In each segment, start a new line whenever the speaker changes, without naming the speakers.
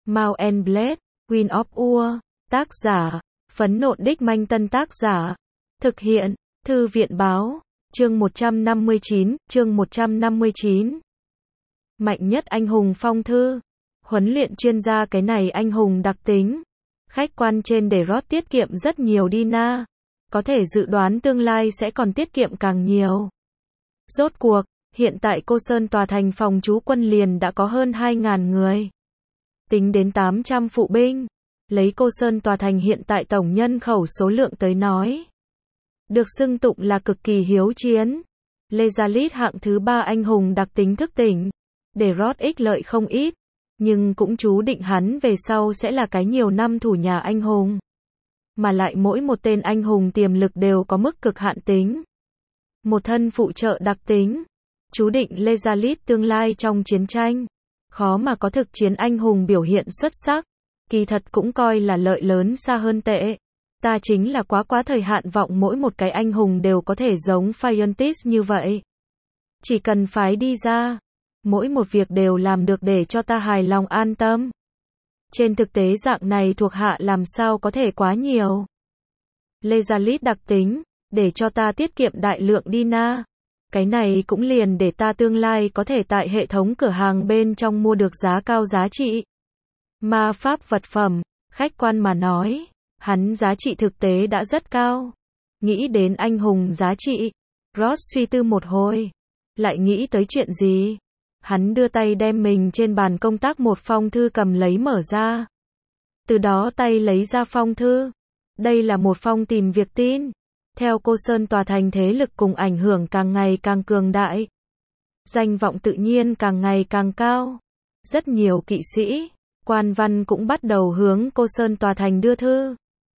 Mount and Blade, Queen of Ur, tác giả, Phấn Nộn Đích Manh Tân tác giả, thực hiện, Thư viện báo, chương 159. Mạnh nhất anh hùng phong thư, huấn luyện chuyên gia cái này anh hùng đặc tính, khách quan trên để Roth tiết kiệm rất nhiều Dina, có thể dự đoán tương lai sẽ còn tiết kiệm càng nhiều. Rốt cuộc, hiện tại Cô Sơn tòa thành phòng trú quân liền đã có hơn 2.000 người. Tính đến 800 phụ binh, lấy Cô Sơn tòa thành hiện tại tổng nhân khẩu số lượng tới nói. Được xưng tụng là cực kỳ hiếu chiến. Lezalit hạng thứ 3 anh hùng đặc tính thức tỉnh, để Roth ích lợi không ít, nhưng cũng chú định hắn về sau sẽ là cái nhiều năm thủ nhà anh hùng. Mà lại mỗi một tên anh hùng tiềm lực đều có mức cực hạn tính. Một thân phụ trợ đặc tính, chú định Lezalit tương lai trong chiến tranh, khó mà có thực chiến anh hùng biểu hiện xuất sắc, kỳ thật cũng coi là lợi lớn xa hơn tệ. Ta chính là quá thời hạn vọng mỗi một cái anh hùng đều có thể giống Phiontis như vậy. Chỉ cần phái đi ra, mỗi một việc đều làm được để cho ta hài lòng an tâm. Trên thực tế dạng này thuộc hạ làm sao có thể quá nhiều. Lezalit đặc tính, để cho ta tiết kiệm đại lượng Dina. Cái này cũng liền để ta tương lai có thể tại hệ thống cửa hàng bên trong mua được giá cao giá trị. Ma pháp vật phẩm, khách quan mà nói, hắn giá trị thực tế đã rất cao. Nghĩ đến anh hùng giá trị, Roth suy tư một hồi, lại nghĩ tới chuyện gì? Hắn đưa tay đem mình trên bàn công tác một phong thư cầm lấy mở ra. Từ đó tay lấy ra phong thư. Đây là một phong tìm việc tin. Theo Cô Sơn tòa thành thế lực cùng ảnh hưởng càng ngày càng cường đại. Danh vọng tự nhiên càng ngày càng cao. Rất nhiều kỵ sĩ, quan văn cũng bắt đầu hướng Cô Sơn tòa thành đưa thư.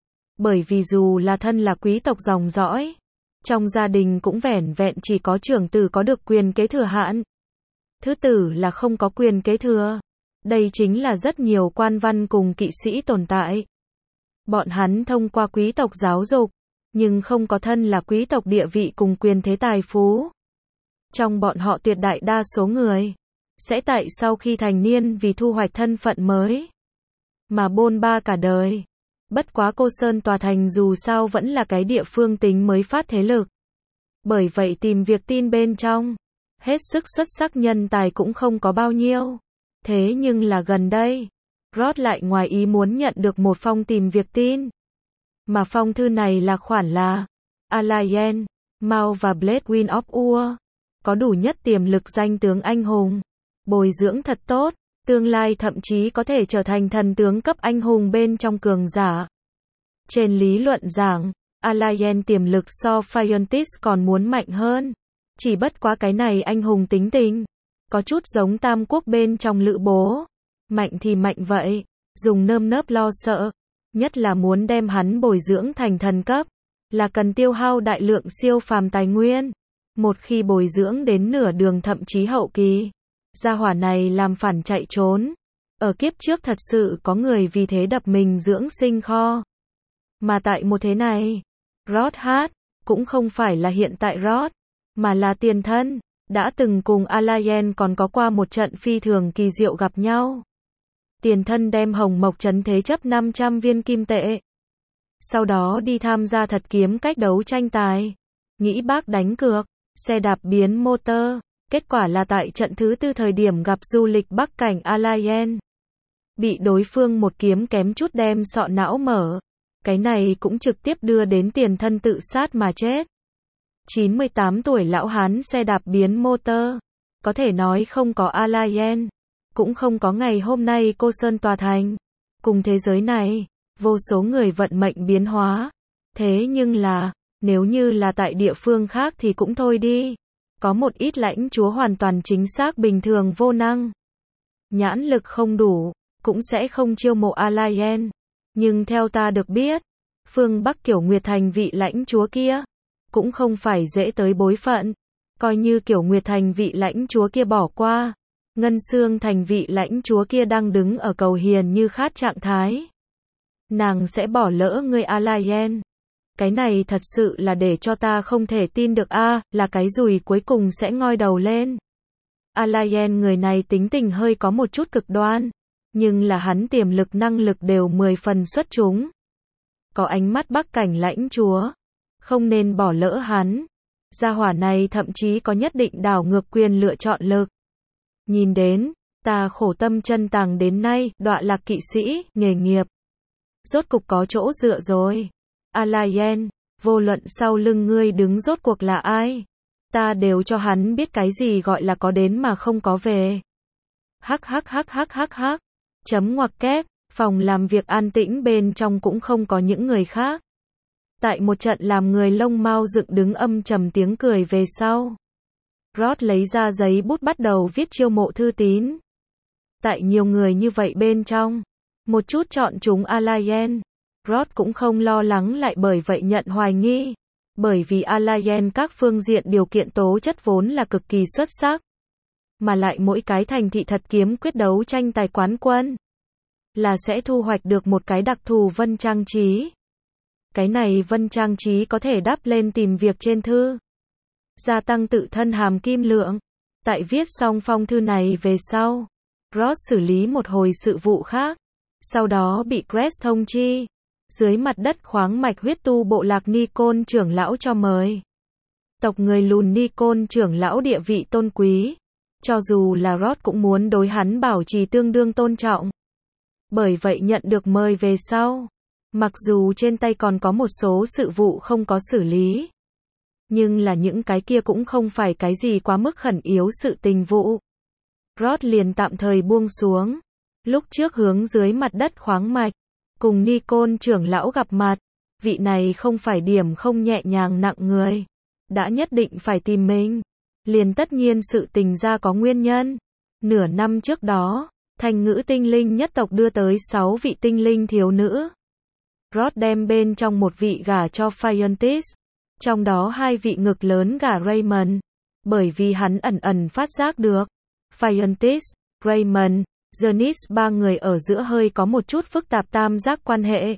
Bởi vì dù là thân là quý tộc dòng dõi, trong gia đình cũng vẻn vẹn chỉ có trưởng tử có được quyền kế thừa hạn. Thứ tử là không có quyền kế thừa. Đây chính là rất nhiều quan văn cùng kỵ sĩ tồn tại. Bọn hắn thông qua quý tộc giáo dục, nhưng không có thân là quý tộc địa vị cùng quyền thế tài phú. Trong bọn họ tuyệt đại đa số người, sẽ tại sau khi thành niên vì thu hoạch thân phận mới, mà bôn ba cả đời. Bất quá Cô Sơn tòa thành dù sao vẫn là cái địa phương tính mới phát thế lực. Bởi vậy tìm việc tin bên trong, hết sức xuất sắc nhân tài cũng không có bao nhiêu. Thế nhưng là gần đây, Roth lại ngoài ý muốn nhận được một phong tìm việc tin. Mà phong thư này là khoản là Alayen, Mount và Blade Queen of Ur. Có đủ nhất tiềm lực danh tướng anh hùng. Bồi dưỡng thật tốt, tương lai thậm chí có thể trở thành thần tướng cấp anh hùng bên trong cường giả. Trên lý luận giảng, Alayen tiềm lực so Phiontis còn muốn mạnh hơn. Chỉ bất quá cái này anh hùng tính tình, có chút giống Tam Quốc bên trong Lữ Bố. Mạnh thì mạnh vậy, dùng nơm nớp lo sợ. Nhất là muốn đem hắn bồi dưỡng thành thần cấp, là cần tiêu hao đại lượng siêu phàm tài nguyên. Một khi bồi dưỡng đến nửa đường thậm chí hậu kỳ, gia hỏa này làm phản chạy trốn. Ở kiếp trước thật sự có người vì thế đập mình dưỡng sinh kho. Mà tại một thế này, Roth cũng không phải là hiện tại Roth, mà là tiền thân, đã từng cùng Alayen còn có qua một trận phi thường kỳ diệu gặp nhau. Tiền thân đem Hồng Mộc trấn thế chấp 500 viên kim tệ. Sau đó đi tham gia thật kiếm cách đấu tranh tài. Nghĩ bác đánh cược, xe đạp biến motor. Kết quả là tại trận thứ 4 thời điểm gặp du lịch Bắc cảnh Alayen. Bị đối phương một kiếm kém chút đem sọ não mở. Cái này cũng trực tiếp đưa đến tiền thân tự sát mà chết. 98 tuổi lão hán xe đạp biến motor. Có thể nói không có Alayen, cũng không có ngày hôm nay Cô Sơn tòa thành. Cùng thế giới này, vô số người vận mệnh biến hóa. Thế nhưng là, nếu như là tại địa phương khác thì cũng thôi đi. Có một ít lãnh chúa hoàn toàn chính xác bình thường vô năng. Nhãn lực không đủ, cũng sẽ không chiêu mộ Alayen. Nhưng theo ta được biết, phương Bắc Kiểu Nguyệt Thành vị lãnh chúa kia, cũng không phải dễ tới bối phận. Coi như Kiểu Nguyệt Thành vị lãnh chúa kia bỏ qua, Ngân Xương Thành vị lãnh chúa kia đang đứng ở cầu hiền như khát trạng thái. Nàng sẽ bỏ lỡ người Alayen. Cái này thật sự là để cho ta không thể tin được là cái dùi cuối cùng sẽ ngoi đầu lên. Alayen người này tính tình hơi có một chút cực đoan. Nhưng là hắn tiềm lực năng lực đều 10 phần xuất chúng. Có ánh mắt Bắc Cảnh lãnh chúa. Không nên bỏ lỡ hắn. Gia hỏa này thậm chí có nhất định đảo ngược quyền lựa chọn lực. Nhìn đến, ta khổ tâm chân tàng đến nay, đọa lạc kỵ sĩ, nghề nghiệp. Rốt cục có chỗ dựa rồi. Alayen, vô luận sau lưng ngươi đứng rốt cuộc là ai. Ta đều cho hắn biết cái gì gọi là có đến mà không có về. Hắc hắc hắc hắc hắc hắc. Chấm ngoặc kép, phòng làm việc an tĩnh bên trong cũng không có những người khác. Tại một trận làm người lông mao dựng đứng âm trầm tiếng cười về sau. Rod lấy ra giấy bút bắt đầu viết chiêu mộ thư tín. Tại nhiều người như vậy bên trong, một chút chọn chúng Alayen. Rod cũng không lo lắng lại bởi vậy nhận hoài nghi. Bởi vì Alayen các phương diện điều kiện tố chất vốn là cực kỳ xuất sắc. Mà lại mỗi cái thành thị thật kiếm quyết đấu tranh tài quán quân. Là sẽ thu hoạch được một cái đặc thù vân trang trí. Cái này vân trang trí có thể đắp lên tìm việc trên thư. Gia tăng tự thân hàm kim lượng. Tại viết xong phong thư này về sau, Ross xử lý một hồi sự vụ khác. Sau đó bị Crest thông chi. Dưới mặt đất khoáng mạch huyết tu bộ lạc Nikon trưởng lão cho mời. Tộc người lùn Nikon trưởng lão địa vị tôn quý. Cho dù là Ross cũng muốn đối hắn bảo trì tương đương tôn trọng. Bởi vậy nhận được mời về sau. Mặc dù trên tay còn có một số sự vụ không có xử lý. Nhưng là những cái kia cũng không phải cái gì quá mức khẩn yếu sự tình vụ. Ross liền tạm thời buông xuống. Lúc trước hướng dưới mặt đất khoáng mạch. Cùng Nikon trưởng lão gặp mặt. Vị này không phải điểm không nhẹ nhàng nặng người. Đã nhất định phải tìm mình. Liền tất nhiên sự tình ra có nguyên nhân. Nửa năm trước đó, Thành ngữ tinh linh nhất tộc đưa tới 6 vị tinh linh thiếu nữ. Ross đem bên trong một vị gả cho Phiontis. Trong đó 2 vị ngực lớn gả Raymond. Bởi vì hắn ẩn ẩn phát giác được. Phiontis, Raymond, Janice ba người ở giữa hơi có một chút phức tạp tam giác quan hệ.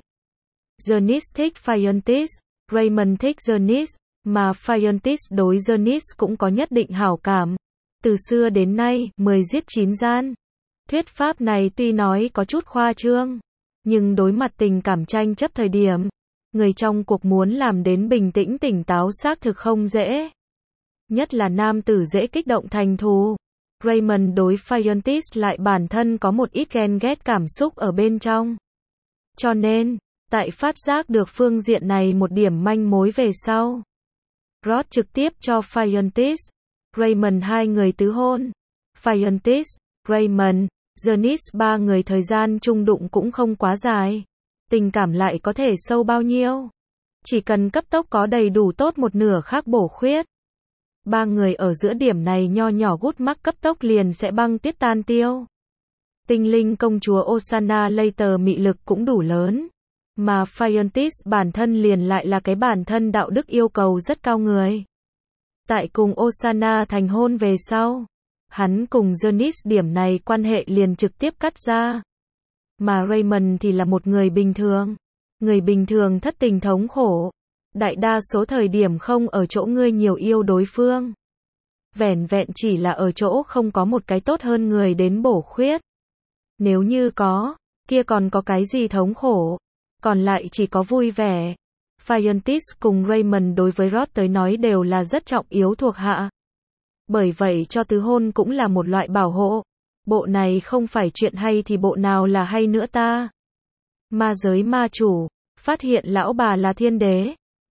Janice thích Phiontis, Raymond thích Janice, mà Phiontis đối Janice cũng có nhất định hảo cảm. Từ xưa đến nay, 10 giết 9 gian. Thuyết pháp này tuy nói có chút khoa trương, nhưng đối mặt tình cảm tranh chấp thời điểm, người trong cuộc muốn làm đến bình tĩnh tỉnh táo xác thực không dễ. Nhất là nam tử dễ kích động thành thù. Raymond đối Phiontis lại bản thân có một ít ghen ghét cảm xúc ở bên trong. Cho nên, tại phát giác được phương diện này một điểm manh mối về sau, Ross trực tiếp cho Phiontis, Raymond 2 người tứ hôn. Phiontis, Raymond, Janice 3 người thời gian chung đụng cũng không quá dài. Tình cảm lại có thể sâu bao nhiêu. Chỉ cần cấp tốc có đầy đủ tốt một nửa khác bổ khuyết. 3 người ở giữa điểm này nho nhỏ gút mắc cấp tốc liền sẽ băng tuyết tan tiêu. Tinh linh công chúa Osana Later mị lực cũng đủ lớn. Mà Phiontis bản thân liền lại là cái bản thân đạo đức yêu cầu rất cao người. Tại cùng Osana thành hôn về sau, hắn cùng Janice điểm này quan hệ liền trực tiếp cắt ra. Mà Raymond thì là một người bình thường. Người bình thường thất tình thống khổ. Đại đa số thời điểm không ở chỗ ngươi nhiều yêu đối phương. Vẻn vẹn chỉ là ở chỗ không có một cái tốt hơn người đến bổ khuyết. Nếu như có, kia còn có cái gì thống khổ. Còn lại chỉ có vui vẻ. Phiontis cùng Raymond đối với Ross tới nói đều là rất trọng yếu thuộc hạ. Bởi vậy cho tứ hôn cũng là một loại bảo hộ. Bộ này không phải chuyện hay thì bộ nào là hay nữa ta. Ma giới ma chủ, phát hiện lão bà là thiên đế.